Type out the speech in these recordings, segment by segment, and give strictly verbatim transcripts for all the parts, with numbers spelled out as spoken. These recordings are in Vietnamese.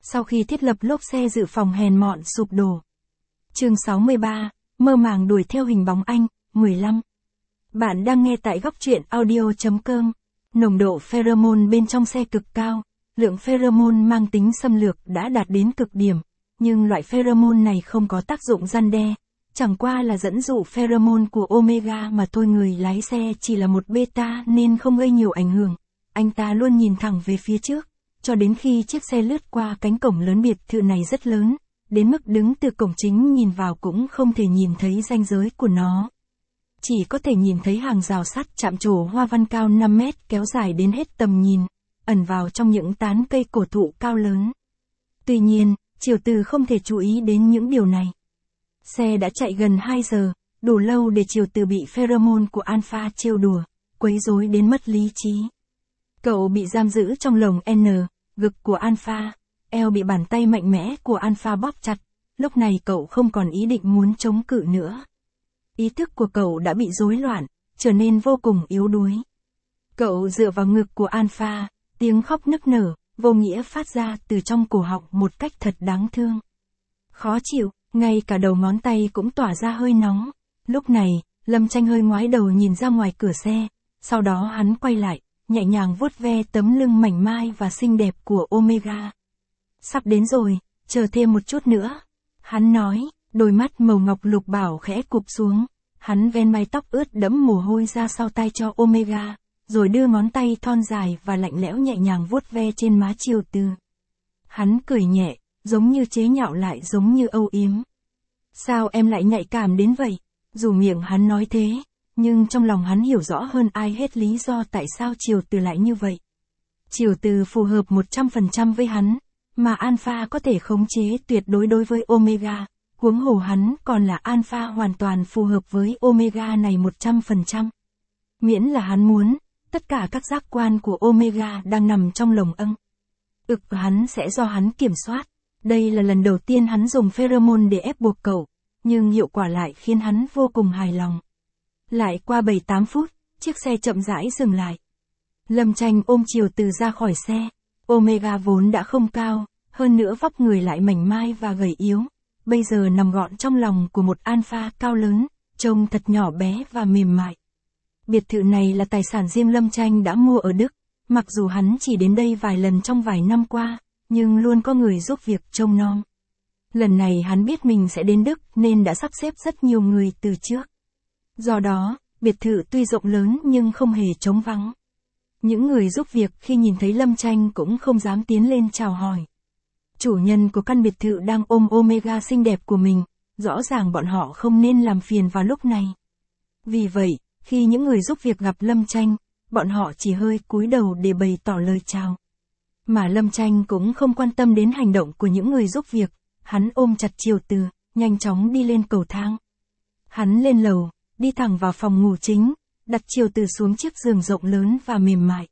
sau khi thiết lập lốp xe dự phòng hèn mọn sụp đổ. Chương sáu mươi ba, mơ màng đuổi theo hình bóng anh, mười lăm. Bạn đang nghe tại góc truyện audio chấm com. Nồng độ pheromone bên trong xe cực cao, lượng pheromone mang tính xâm lược đã đạt đến cực điểm, nhưng loại pheromone này không có tác dụng răn đe, chẳng qua là dẫn dụ pheromone của Omega mà thôi. Người lái xe chỉ là một beta nên không gây nhiều ảnh hưởng, anh ta luôn nhìn thẳng về phía trước, cho đến khi chiếc xe lướt qua cánh cổng lớn. Biệt thự này rất lớn, đến mức đứng từ cổng chính nhìn vào cũng không thể nhìn thấy ranh giới của nó. Chỉ có thể nhìn thấy hàng rào sắt chạm trổ hoa văn cao năm mét kéo dài đến hết tầm nhìn, ẩn vào trong những tán cây cổ thụ cao lớn. Tuy nhiên, Triều Từ không thể chú ý đến những điều này. Xe đã chạy gần hai giờ, đủ lâu để Triều Từ bị pheromone của Alpha trêu đùa, quấy rối đến mất lý trí. Cậu bị giam giữ trong lồng N, ngực của Alpha, eo bị bàn tay mạnh mẽ của Alpha bóp chặt, lúc này cậu không còn ý định muốn chống cự nữa. Ý thức của cậu đã bị rối loạn, trở nên vô cùng yếu đuối. Cậu dựa vào ngực của Alpha, tiếng khóc nức nở, vô nghĩa phát ra từ trong cổ họng một cách thật đáng thương. Khó chịu, ngay cả đầu ngón tay cũng tỏa ra hơi nóng. Lúc này, Lâm Tranh hơi ngoái đầu nhìn ra ngoài cửa xe, sau đó hắn quay lại, nhẹ nhàng vuốt ve tấm lưng mảnh mai và xinh đẹp của Omega. Sắp đến rồi, chờ thêm một chút nữa. Hắn nói, đôi mắt màu ngọc lục bảo khẽ cụp xuống, hắn ven mái tóc ướt đẫm mồ hôi ra sau tai cho Omega, rồi đưa ngón tay thon dài và lạnh lẽo nhẹ nhàng vuốt ve trên má Triều Từ. Hắn cười nhẹ, giống như chế nhạo lại giống như âu yếm. Sao em lại nhạy cảm đến vậy? Dù miệng hắn nói thế, nhưng trong lòng hắn hiểu rõ hơn ai hết lý do tại sao Triều Từ lại như vậy. Triều Từ phù hợp một trăm phần trăm với hắn, mà Alpha có thể khống chế tuyệt đối đối với Omega, huống hồ hắn còn là Alpha hoàn toàn phù hợp với Omega này một trăm phần trăm. Miễn là hắn muốn, tất cả các giác quan của Omega đang nằm trong lồng âng. Ực hắn sẽ do hắn kiểm soát. Đây là lần đầu tiên hắn dùng pheromone để ép buộc cậu, nhưng hiệu quả lại khiến hắn vô cùng hài lòng. Lại qua bảy tám phút, chiếc xe chậm rãi dừng lại. Lâm Tranh ôm Triều Từ ra khỏi xe. Omega vốn đã không cao, hơn nữa vóc người lại mảnh mai và gầy yếu, bây giờ nằm gọn trong lòng của một Alpha cao lớn, trông thật nhỏ bé và mềm mại. Biệt thự này là tài sản riêng Lâm Tranh đã mua ở Đức, mặc dù hắn chỉ đến đây vài lần trong vài năm qua, nhưng luôn có người giúp việc trông nom. Lần này hắn biết mình sẽ đến Đức nên đã sắp xếp rất nhiều người từ trước. Do đó, biệt thự tuy rộng lớn nhưng không hề trống vắng. Những người giúp việc khi nhìn thấy Lâm Tranh cũng không dám tiến lên chào hỏi. Chủ nhân của căn biệt thự đang ôm Omega xinh đẹp của mình, rõ ràng bọn họ không nên làm phiền vào lúc này. Vì vậy, khi những người giúp việc gặp Lâm Tranh, bọn họ chỉ hơi cúi đầu để bày tỏ lời chào. Mà Lâm Tranh cũng không quan tâm đến hành động của những người giúp việc, hắn ôm chặt Triều Từ, nhanh chóng đi lên cầu thang. Hắn lên lầu, đi thẳng vào phòng ngủ chính, đặt Triều Từ xuống chiếc giường rộng lớn và mềm mại.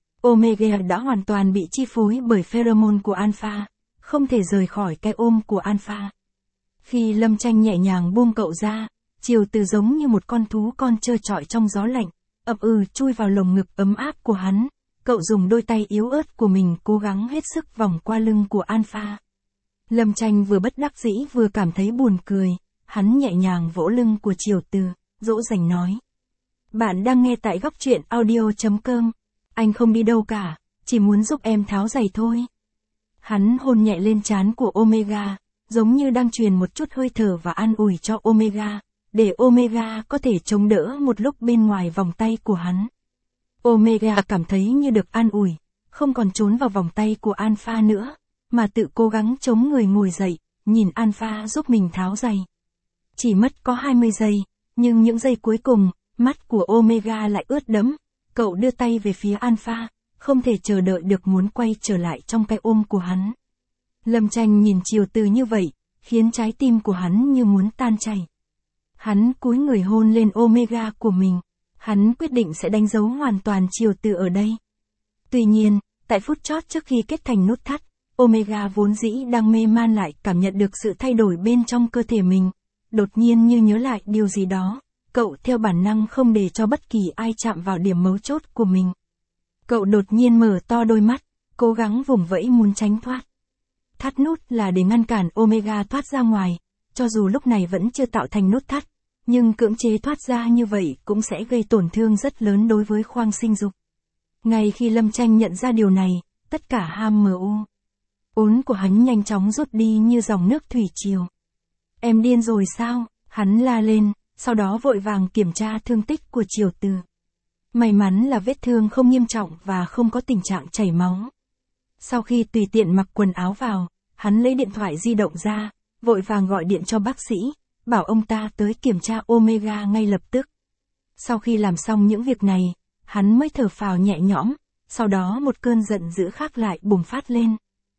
Omega đã hoàn toàn bị chi phối bởi pheromone của Alpha, không thể rời khỏi cái ôm của Alpha. Khi Lâm Tranh nhẹ nhàng buông cậu ra, Triều Từ giống như một con thú con trơ trọi trong gió lạnh, ậm ừ chui vào lồng ngực ấm áp của hắn. Cậu dùng đôi tay yếu ớt của mình cố gắng hết sức vòng qua lưng của Alpha. Lâm Tranh vừa bất đắc dĩ vừa cảm thấy buồn cười, hắn nhẹ nhàng vỗ lưng của Triều Từ, dỗ dành nói. Bạn đang nghe tại góc truyện audio chấm com. Anh không đi đâu cả, chỉ muốn giúp em tháo giày thôi. Hắn hôn nhẹ lên trán của Omega, giống như đang truyền một chút hơi thở và an ủi cho Omega, để Omega có thể chống đỡ một lúc bên ngoài vòng tay của hắn. Omega cảm thấy như được an ủi, không còn trốn vào vòng tay của Alpha nữa, mà tự cố gắng chống người ngồi dậy, nhìn Alpha giúp mình tháo giày. Chỉ mất có hai mươi giây, nhưng những giây cuối cùng, mắt của Omega lại ướt đẫm, cậu đưa tay về phía Alpha, không thể chờ đợi được muốn quay trở lại trong cái ôm của hắn. Lâm Tranh nhìn Triều Từ như vậy, khiến trái tim của hắn như muốn tan chảy. Hắn cúi người hôn lên Omega của mình, hắn quyết định sẽ đánh dấu hoàn toàn Triều Từ ở đây. Tuy nhiên, tại phút chót trước khi kết thành nút thắt, Omega vốn dĩ đang mê man lại cảm nhận được sự thay đổi bên trong cơ thể mình. Đột nhiên như nhớ lại điều gì đó, cậu theo bản năng không để cho bất kỳ ai chạm vào điểm mấu chốt của mình. Cậu đột nhiên mở to đôi mắt, cố gắng vùng vẫy muốn tránh thoát. Thắt nút là để ngăn cản Omega thoát ra ngoài, cho dù lúc này vẫn chưa tạo thành nút thắt, nhưng cưỡng chế thoát ra như vậy cũng sẽ gây tổn thương rất lớn đối với khoang sinh dục. Ngay khi Lâm Tranh nhận ra điều này, tất cả ham mờ u uốn của hắn nhanh chóng rút đi như dòng nước thủy triều. Em điên rồi sao? Hắn la lên, sau đó vội vàng kiểm tra thương tích của Triều Từ. May mắn là vết thương không nghiêm trọng và không có tình trạng chảy máu. Sau khi tùy tiện mặc quần áo vào, hắn lấy điện thoại di động ra, vội vàng gọi điện cho bác sĩ, bảo ông ta tới kiểm tra Omega ngay lập tức. Sau khi làm xong những việc này, hắn mới thở phào nhẹ nhõm, sau đó một cơn giận dữ khác lại bùng phát lên.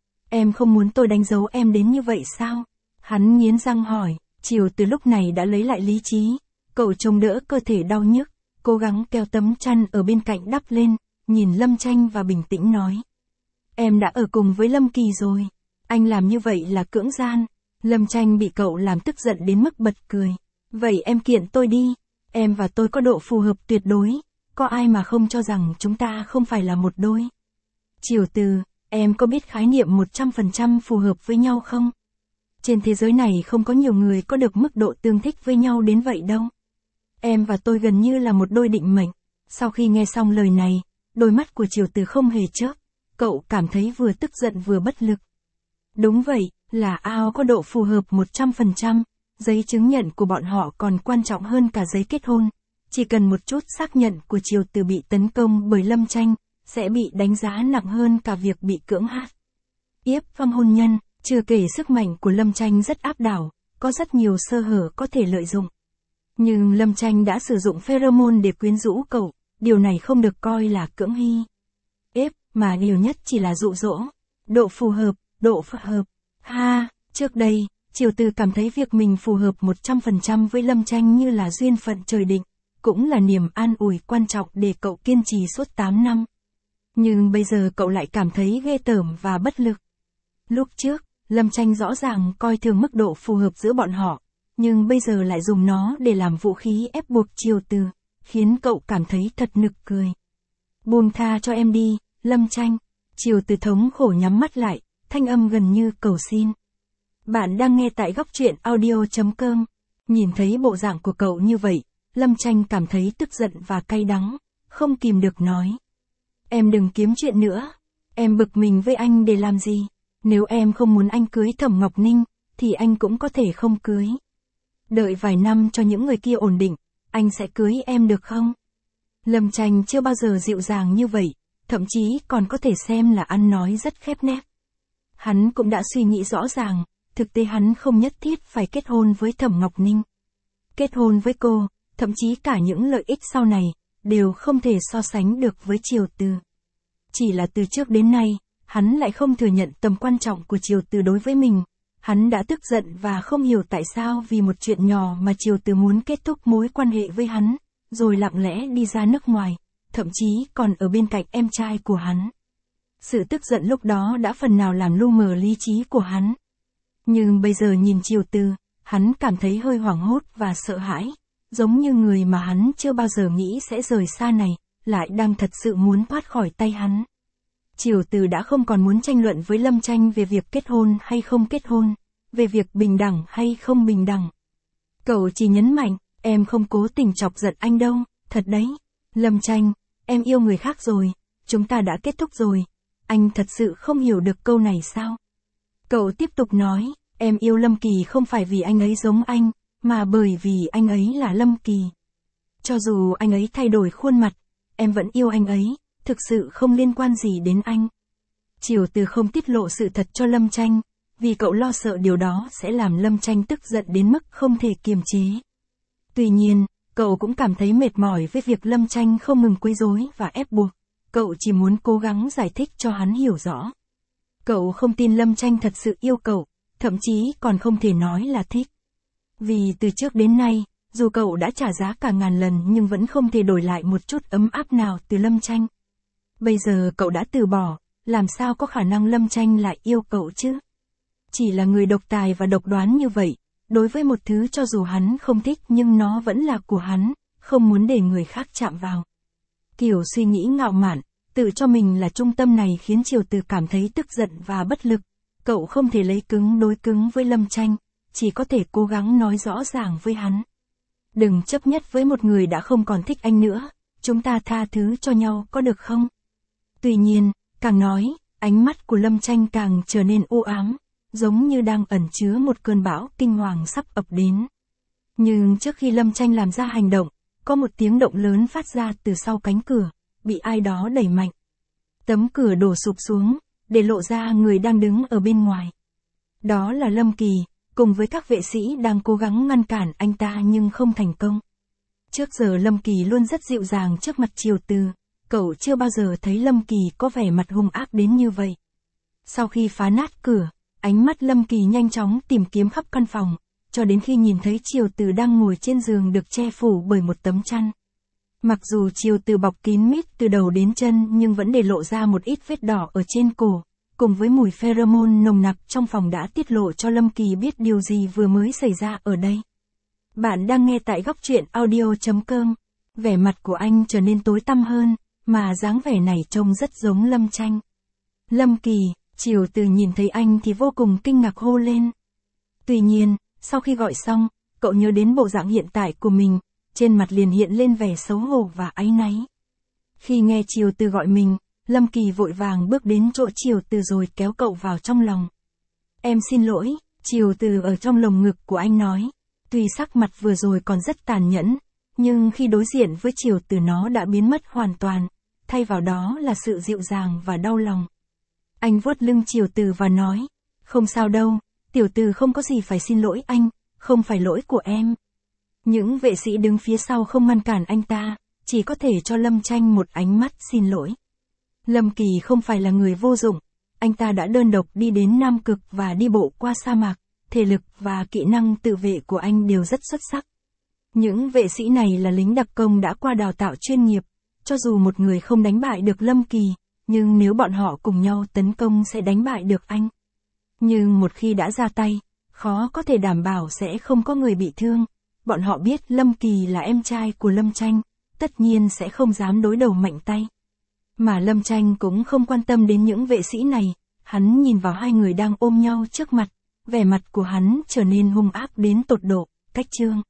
Em không muốn tôi đánh dấu em đến như vậy sao? Hắn nghiến răng hỏi. Triều Từ lúc này đã lấy lại lý trí, cậu chống đỡ cơ thể đau nhức, cố gắng kéo tấm chăn ở bên cạnh đắp lên, nhìn Lâm Tranh và bình tĩnh nói. Em đã ở cùng với Lâm Kỳ rồi, anh làm như vậy là cưỡng gian. Lâm Tranh bị cậu làm tức giận đến mức bật cười. Vậy em kiện tôi đi, em và tôi có độ phù hợp tuyệt đối, có ai mà không cho rằng chúng ta không phải là một đôi. Triều Từ, em có biết khái niệm một trăm phần trăm phù hợp với nhau không? Trên thế giới này không có nhiều người có được mức độ tương thích với nhau đến vậy đâu. Em và tôi gần như là một đôi định mệnh. Sau khi nghe xong lời này, đôi mắt của Triều Từ không hề chớp, cậu cảm thấy vừa tức giận vừa bất lực. Đúng vậy, là ao có độ phù hợp một trăm phần trăm, giấy chứng nhận của bọn họ còn quan trọng hơn cả giấy kết hôn. Chỉ cần một chút xác nhận của Triều Từ bị tấn công bởi Lâm Tranh, sẽ bị đánh giá nặng hơn cả việc bị cưỡng hát. Yếp vong hôn nhân. Chưa kể sức mạnh của Lâm Tranh rất áp đảo, có rất nhiều sơ hở có thể lợi dụng. Nhưng Lâm Tranh đã sử dụng pheromone để quyến rũ cậu, điều này không được coi là cưỡng hy. Ép, mà nhiều nhất chỉ là dụ dỗ. Độ phù hợp, độ phù hợp. Ha, trước đây, Triều Từ cảm thấy việc mình phù hợp một trăm phần trăm với Lâm Tranh như là duyên phận trời định, cũng là niềm an ủi quan trọng để cậu kiên trì suốt tám năm. Nhưng bây giờ cậu lại cảm thấy ghê tởm và bất lực. Lúc trước, Lâm Tranh rõ ràng coi thường mức độ phù hợp giữa bọn họ, nhưng bây giờ lại dùng nó để làm vũ khí ép buộc Triều Từ, khiến cậu cảm thấy thật nực cười. Buông tha cho em đi, Lâm Tranh. Triều Từ thống khổ nhắm mắt lại, thanh âm gần như cầu xin. Bạn đang nghe tại góc truyện audio chấm com. Nhìn thấy bộ dạng của cậu như vậy, Lâm Tranh cảm thấy tức giận và cay đắng, không kìm được nói. Em đừng kiếm chuyện nữa, em bực mình với anh để làm gì? Nếu em không muốn anh cưới Thẩm Ngọc Ninh, thì anh cũng có thể không cưới. Đợi vài năm cho những người kia ổn định, anh sẽ cưới em được không? Lâm Tranh chưa bao giờ dịu dàng như vậy, thậm chí còn có thể xem là ăn nói rất khép nép. Hắn cũng đã suy nghĩ rõ ràng, thực tế hắn không nhất thiết phải kết hôn với Thẩm Ngọc Ninh. Kết hôn với cô, thậm chí cả những lợi ích sau này, đều không thể so sánh được với Triều Từ. Chỉ là từ trước đến nay, hắn lại không thừa nhận tầm quan trọng của Triều Từ đối với mình. Hắn đã tức giận và không hiểu tại sao vì một chuyện nhỏ mà Triều Từ muốn kết thúc mối quan hệ với hắn, rồi lặng lẽ đi ra nước ngoài, thậm chí còn ở bên cạnh em trai của hắn. Sự tức giận lúc đó đã phần nào làm lu mờ lý trí của hắn. Nhưng bây giờ nhìn Triều Từ, hắn cảm thấy hơi hoảng hốt và sợ hãi, giống như người mà hắn chưa bao giờ nghĩ sẽ rời xa này, lại đang thật sự muốn thoát khỏi tay hắn. Triều Từ đã không còn muốn tranh luận với Lâm Tranh về việc kết hôn hay không kết hôn, về việc bình đẳng hay không bình đẳng. Cậu chỉ nhấn mạnh, em không cố tình chọc giận anh đâu, thật đấy. Lâm Tranh, em yêu người khác rồi, chúng ta đã kết thúc rồi. Anh thật sự không hiểu được câu này sao? Cậu tiếp tục nói, em yêu Lâm Kỳ không phải vì anh ấy giống anh, mà bởi vì anh ấy là Lâm Kỳ. Cho dù anh ấy thay đổi khuôn mặt, em vẫn yêu anh ấy, thực sự không liên quan gì đến anh. Triều Từ không tiết lộ sự thật cho Lâm Tranh, vì cậu lo sợ điều đó sẽ làm Lâm Tranh tức giận đến mức không thể kiềm chế. Tuy nhiên, cậu cũng cảm thấy mệt mỏi với việc Lâm Tranh không ngừng quấy rối và ép buộc. Cậu chỉ muốn cố gắng giải thích cho hắn hiểu rõ. Cậu không tin Lâm Tranh thật sự yêu cậu, thậm chí còn không thể nói là thích. Vì từ trước đến nay, dù cậu đã trả giá cả ngàn lần nhưng vẫn không thể đổi lại một chút ấm áp nào từ Lâm Tranh. Bây giờ cậu đã từ bỏ, làm sao có khả năng Lâm Tranh lại yêu cậu chứ? Chỉ là người độc tài và độc đoán như vậy, đối với một thứ cho dù hắn không thích nhưng nó vẫn là của hắn, không muốn để người khác chạm vào. Kiểu suy nghĩ ngạo mạn, tự cho mình là trung tâm này khiến Triều Từ cảm thấy tức giận và bất lực. Cậu Cậu không thể lấy cứng đối cứng với Lâm Tranh, chỉ có thể cố gắng nói rõ ràng với hắn. Đừng chấp nhất với một người đã không còn thích anh nữa, chúng ta tha thứ cho nhau có được không? Tuy nhiên, càng nói, ánh mắt của Lâm Tranh càng trở nên u ám, giống như đang ẩn chứa một cơn bão kinh hoàng sắp ập đến. Nhưng trước khi Lâm Tranh làm ra hành động, có một tiếng động lớn phát ra từ sau cánh cửa, bị ai đó đẩy mạnh. Tấm cửa đổ sụp xuống, để lộ ra người đang đứng ở bên ngoài. Đó là Lâm Kỳ, cùng với các vệ sĩ đang cố gắng ngăn cản anh ta nhưng không thành công. Trước giờ Lâm Kỳ luôn rất dịu dàng trước mặt Triều Từ, cậu chưa bao giờ thấy Lâm Kỳ có vẻ mặt hung ác đến như vậy. Sau khi phá nát cửa, ánh mắt Lâm Kỳ nhanh chóng tìm kiếm khắp căn phòng, cho đến khi nhìn thấy Triều Từ đang ngồi trên giường được che phủ bởi một tấm chăn. Mặc dù Triều Từ bọc kín mít từ đầu đến chân nhưng vẫn để lộ ra một ít vết đỏ ở trên cổ, cùng với mùi pheromone nồng nặc trong phòng đã tiết lộ cho Lâm Kỳ biết điều gì vừa mới xảy ra ở đây. Bạn đang nghe tại góc truyện audio chấm com. Vẻ mặt của anh trở nên tối tăm hơn, mà dáng vẻ này trông rất giống Lâm Tranh. Lâm Kỳ, Triều Từ nhìn thấy anh thì vô cùng kinh ngạc hô lên. Tuy nhiên, sau khi gọi xong, cậu nhớ đến bộ dạng hiện tại của mình, trên mặt liền hiện lên vẻ xấu hổ và áy náy. Khi nghe Triều Từ gọi mình, Lâm Kỳ vội vàng bước đến chỗ Triều Từ rồi kéo cậu vào trong lòng. Em xin lỗi, Triều Từ ở trong lồng ngực của anh nói. Tuy sắc mặt vừa rồi còn rất tàn nhẫn, nhưng khi đối diện với Triều Từ nó đã biến mất hoàn toàn, thay vào đó là sự dịu dàng và đau lòng. Anh vuốt lưng Triều Từ và nói, không sao đâu, tiểu Từ không có gì phải xin lỗi anh, không phải lỗi của em. Những vệ sĩ đứng phía sau không ngăn cản anh ta, chỉ có thể cho Lâm Tranh một ánh mắt xin lỗi. Lâm Kỳ không phải là người vô dụng, anh ta đã đơn độc đi đến Nam Cực và đi bộ qua sa mạc, thể lực và kỹ năng tự vệ của anh đều rất xuất sắc. Những vệ sĩ này là lính đặc công đã qua đào tạo chuyên nghiệp, cho dù một người không đánh bại được Lâm Kỳ, nhưng nếu bọn họ cùng nhau tấn công sẽ đánh bại được anh. Nhưng một khi đã ra tay, khó có thể đảm bảo sẽ không có người bị thương. Bọn họ biết Lâm Kỳ là em trai của Lâm Tranh, tất nhiên sẽ không dám đối đầu mạnh tay. Mà Lâm Tranh cũng không quan tâm đến những vệ sĩ này, hắn nhìn vào hai người đang ôm nhau trước mặt, vẻ mặt của hắn trở nên hung ác đến tột độ, cách chương.